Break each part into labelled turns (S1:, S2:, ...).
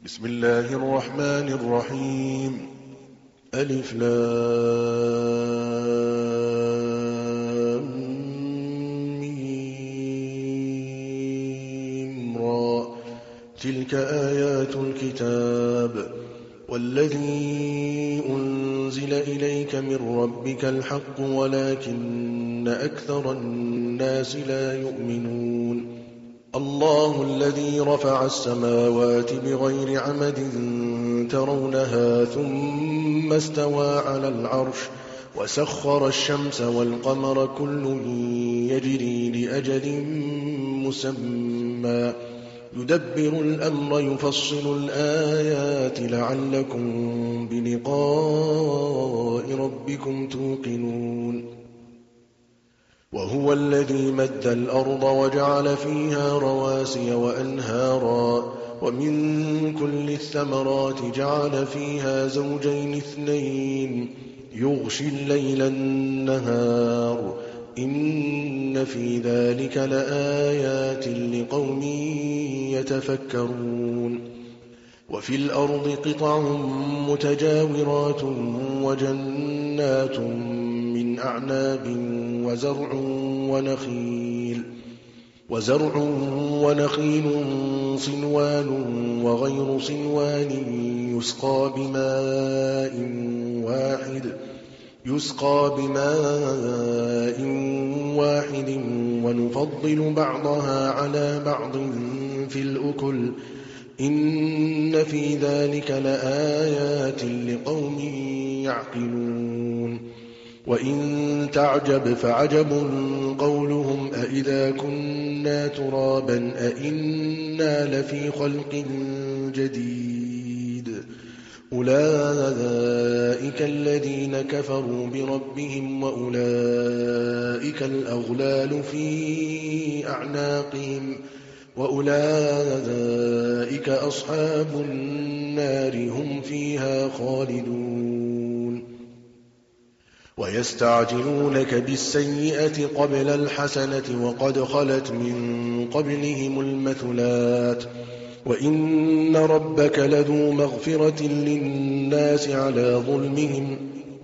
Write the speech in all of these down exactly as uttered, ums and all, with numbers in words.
S1: بسم الله الرحمن الرحيم. ألف لام ميم را. تلك آيات الكتاب والذي أنزل إليك من ربك الحق ولكن أكثر الناس لا يؤمنون. الله الذي رفع السماوات بغير عمد ترونها ثم استوى على العرش وسخر الشمس والقمر كل يجري لأجل مسمى يدبر الأمر يفصل الآيات لعلكم بلقاء ربكم توقنون. وهو الذي مد الأرض وجعل فيها رواسي وأنهارا ومن كل الثمرات جعل فيها زوجين اثنين يغشي الليل النهار إن في ذلك لآيات لقوم يتفكرون. وفي الأرض قطع متجاورات وجنات من أعناب وزرع ونخيل وزرع ونخيل صنوان وغير صنوان يسقى بماء واحد يسقى بماء واحد ونفضل بعضها على بعض في الأكل إن في ذلك لآيات لقوم يعقلون. وإن تعجب فعجب قولهم أإذا كنا ترابا أإنا لفي خلق جديد أولئك الذين كفروا بربهم وأولئك الأغلال في أعناقهم وأولئك أصحاب النار هم فيها خالدون. ويستعجلونك بالسيئة قبل الحسنة وقد خلت من قبلهم المثلات وإن ربك لذو مغفرة للناس على ظلمهم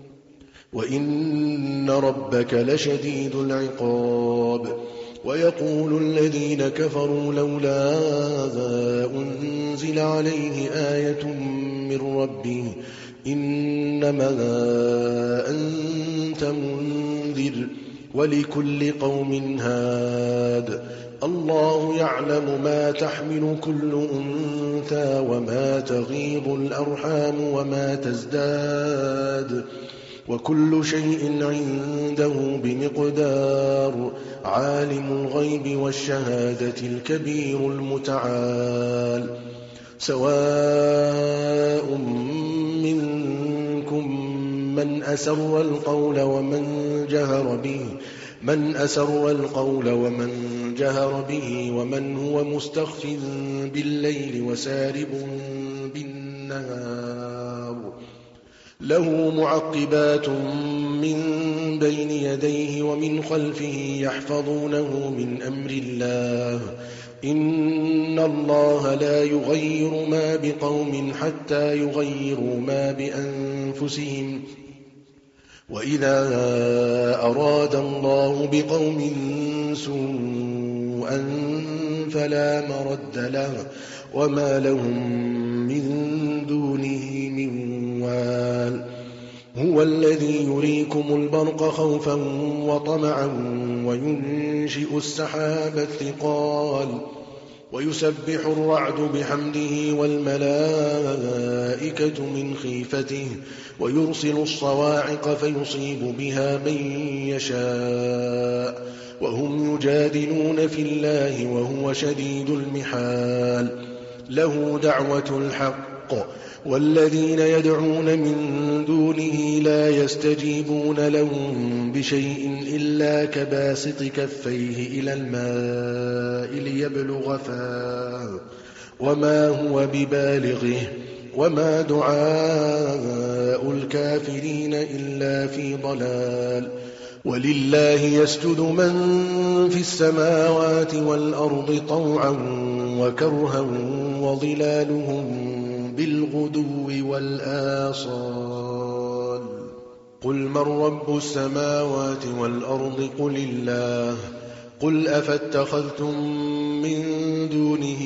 S1: وإن ربك لشديد العقاب. ويقول الذين كفروا لولا أنزل عليه آية من ربه إنما أنت منذر ولكل قوم هاد الله يعلم ما تحمل كل أنثى وما تغيض الأرحام وما تزداد وكل شيء عنده بمقدار. عالم الغيب والشهادة الكبير المتعال. سواء منكم من أسر القول ومن جهر به من أسر القول ومن جهر به ومن هو مستخف بالليل وسارب بالنهار له معقبات من بين يديه ومن خلفه يحفظونه من أمر الله إن الله لا يغير ما بقوم حتى يغيروا ما بأنفسهم وإذا أراد الله بقوم سوءا فلا مرد له وما لهم من دونه من وال. هو الذي يريكم البرق خوفا وطمعا وينشئ السحاب الثقال ويسبح الرعد بحمده والملائكة من خيفته ويرسل الصواعق فيصيب بها من يشاء وهم يجادلون في الله وهو شديد المحال. له دعوة الحق والذين يدعون من دونه لا يستجيبون لهم بشيء إلا كباسط كفيه إلى الماء ليبلغ فاه وما هو ببالغه وما دعاء الكافرين إلا في ضلال. ولله يسجد من في السماوات والأرض طوعا وكرها وظلالهم بالغدو والآصال قل من رب السماوات والأرض قل الله قل أفاتخذتم من دونه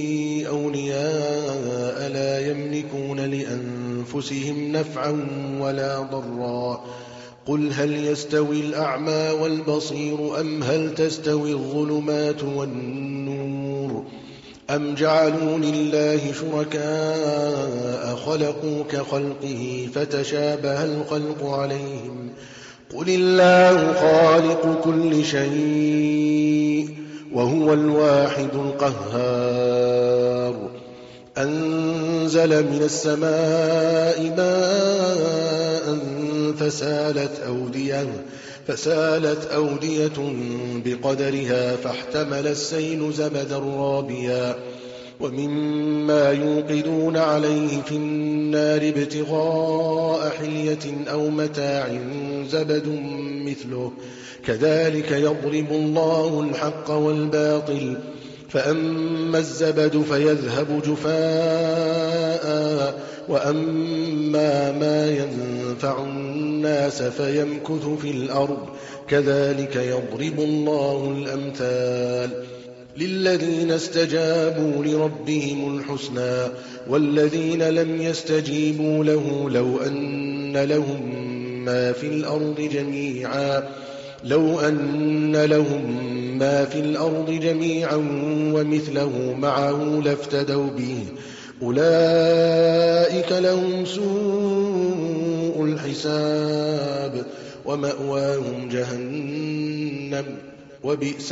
S1: أولياء لا يملكون لأنفسهم نفعا ولا ضرا قل هل يستوي الأعمى والبصير أم هل تستوي الظلمات والنور أم جعلوا لله شركاء خلقوا كخلقه فتشابه الخلق عليهم قل الله خالق كل شيء وهو الواحد القهار أنزل من السماء ماء فسالت أودية فسالت أودية بقدرها فاحتمل السيل زبدا رابيا ومما يوقدون عليه في النار ابتغاء حلية أو متاع زبد مثله كذلك يضرب الله الحق والباطل فأما الزبد فيذهب جفاء وأما ما ينفع الناس فيمكث في الأرض كذلك يضرب الله الأمثال للذين استجابوا لربهم الحسنى والذين لم يستجيبوا له لو أن لهم ما في الأرض جميعا لو أن لهم ما في الأرض جميعا ومثله معه لافتدوا به أولئك لهم سوء الحساب ومأواهم جهنم وبئس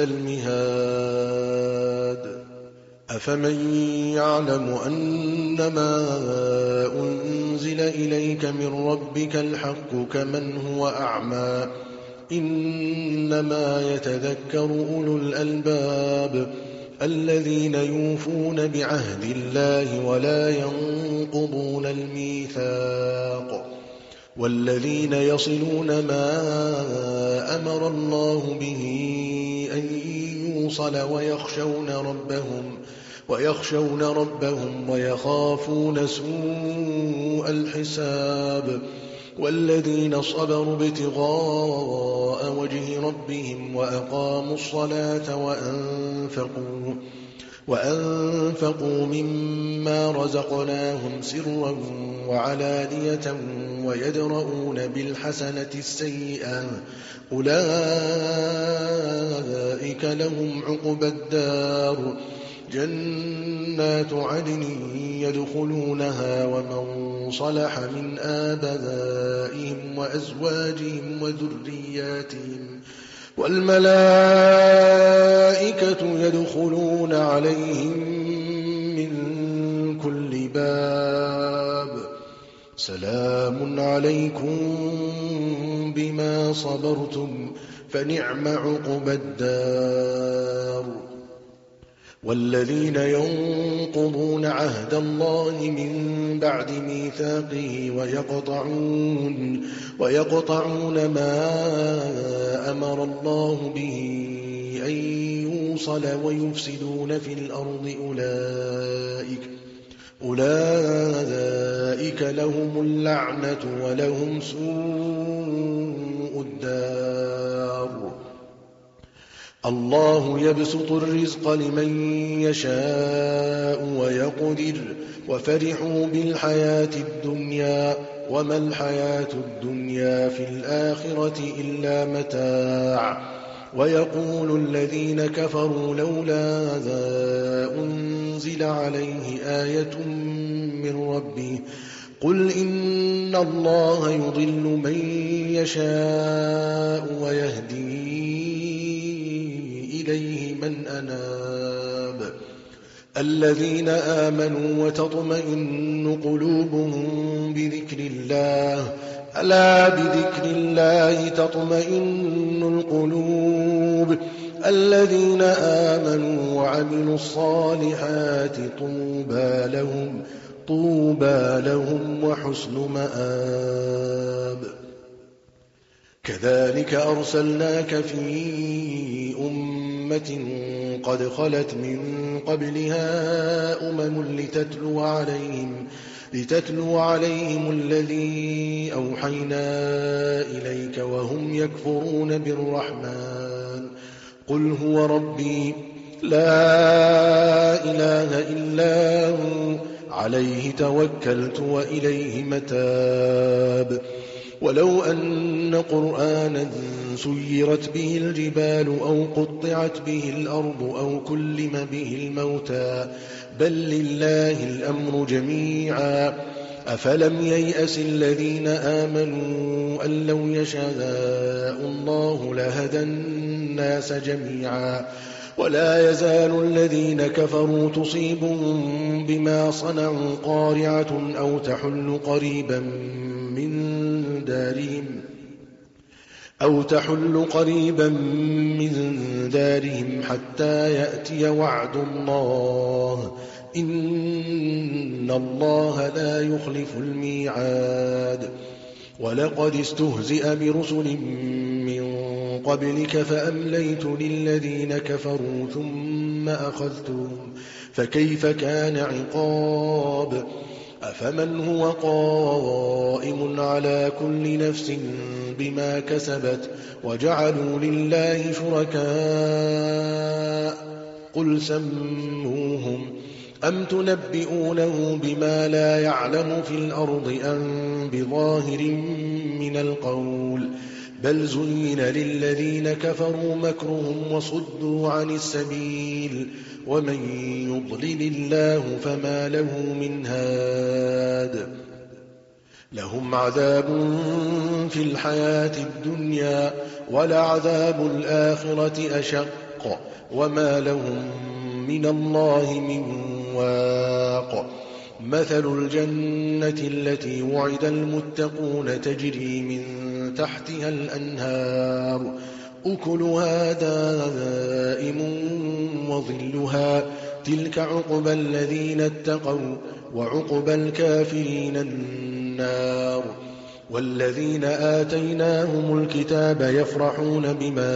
S1: المهاد أفمن يعلم أنما أنزل إليك من ربك الحق كمن هو أعمى إنما يتذكر أولو الألباب الذين يوفون بعهد الله ولا ينقضون الميثاق والذين يصلون ما أمر الله به أن يوصل ويخشون ربهم ويخشون ربهم ويخافون سوء الحساب والذين صبروا ابتغاء وجه ربهم وأقاموا الصلاة وأنفقوا وأنفقوا مما رزقناهم سرا وعلانية ويدرؤون بالحسنة السيئة أولئك لهم عقبى الدار جنات عدن يدخلونها ومن صلح من آبائهم وأزواجهم وذرياتهم والملائكة يدخلون عليهم من كل باب سلام عليكم بما صبرتم فنعم عقبى الدار والذين ينقضون عهد الله من بعد ميثاقه ويقطعون ويقطعون ما أمر الله به أن يوصل ويفسدون في الأرض أولئك أولئك لهم اللعنة ولهم سوء الدار الله يبسط الرزق لمن يشاء ويقدر وفرحوا بالحياة الدنيا وما الحياة الدنيا في الآخرة إلا متاع ويقول الذين كفروا لولا ذا أنزل عليه آية من ربه قل إن الله يضل من يشاء ويهدي إليه من أناب الذين آمنوا وتطمئن قلوبهم بذكر الله ألا بذكر الله تطمئن القلوب الذين آمنوا وعملوا الصالحات طوبى لهم طوبى لهم وحسن مآب كذلك أرسلناك في أمة أمة قد خلت من قبلها أمم لتتلو عليهم, لتتلو عليهم الذي أوحينا إليك وهم يكفرون بالرحمن قل هو ربي لا إله إلا هو عليه توكلت وإليه متاب ولو أن قرآنا سيرت به الجبال أو قطعت به الأرض أو كلم به الموتى بل لله الأمر جميعا أفلم ييأس الذين آمنوا أن لو يشاء الله لهدى الناس جميعا ولا يزال الذين كفروا تصيبهم بما صنعوا قارعة أو تحل قريبا من دارهم أو تحل قريبا من دارهم حتى يأتي وعد الله إن الله لا يخلف الميعاد ولقد استهزئ برسل من قبلك فأمليت للذين كفروا ثم أخذتهم فكيف كان عقاب أفمن هو قائم على كل نفس بما كسبت وجعلوا لله شركاء قل سموهم أم تنبئونه بما لا يعلم في الأرض أم بظاهر من القول بل زين للذين كفروا مكرهم وصدوا عن السبيل ومن يضلل الله فما له من هاد لهم عذاب في الحياة الدنيا ولعذاب الآخرة أشق وما لهم من الله من واق مثل الجنة التي وعد المتقون تجري من تحتها الأنهار أكلها دائم وظلها تلك عقبى الذين اتقوا وعقبى الكافرين النار والذين آتيناهم الكتاب يفرحون بما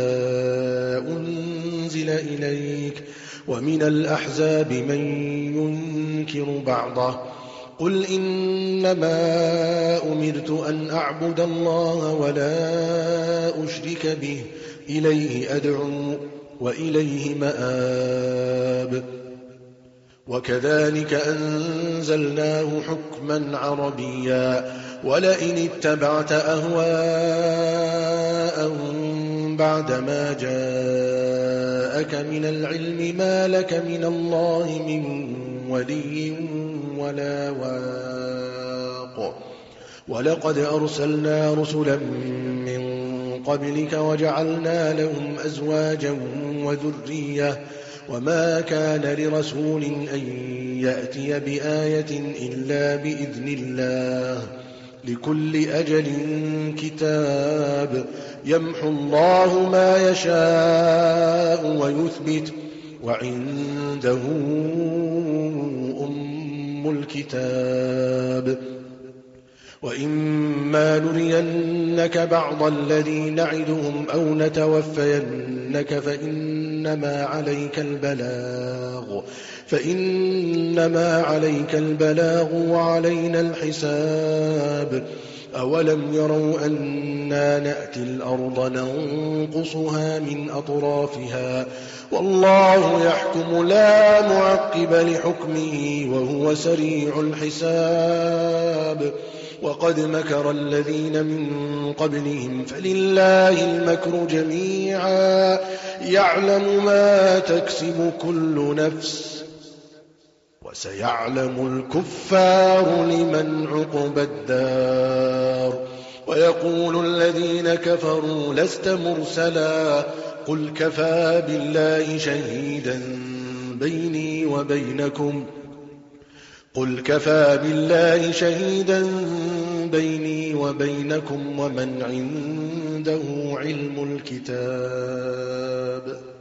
S1: أنزل إليك ومن الأحزاب من ينكر بعضه قل إنما أمرت أن أعبد الله ولا أشرك به إليه أدعو وإليه مآب وكذلك أنزلناه حكما عربيا ولئن اتبعت أهواءهم بعدما جاءك من العلم ما لك من الله من ولي ولا واق ولقد أرسلنا رسلا من قبلك وجعلنا لهم أزواجا وذرية وما كان لرسول أن يأتي بآية إلا بإذن الله لكل أجل كتاب يمحو الله ما يشاء ويثبت وعنده أم الكتاب وإما نرينك بعض الذي نعدهم أو نتوفينك فإنما عليك البلاغ فإنما عليك البلاغ وعلينا الحساب أولم يروا أنا نأتي الأرض ننقصها من أطرافها والله يحكم لا معقب لحكمه وهو سريع الحساب وقد مكر الذين من قبلهم فلله المكر جميعا يعلم ما تكسب كل نفس وسيعلم الكفار لمن عقبى الدار ويقول الذين كفروا لست مرسلا قل كفى بالله شهيدا بيني وبينكم قل كفى بالله شهيدا بيني وبينكم ومن عنده علم الكتاب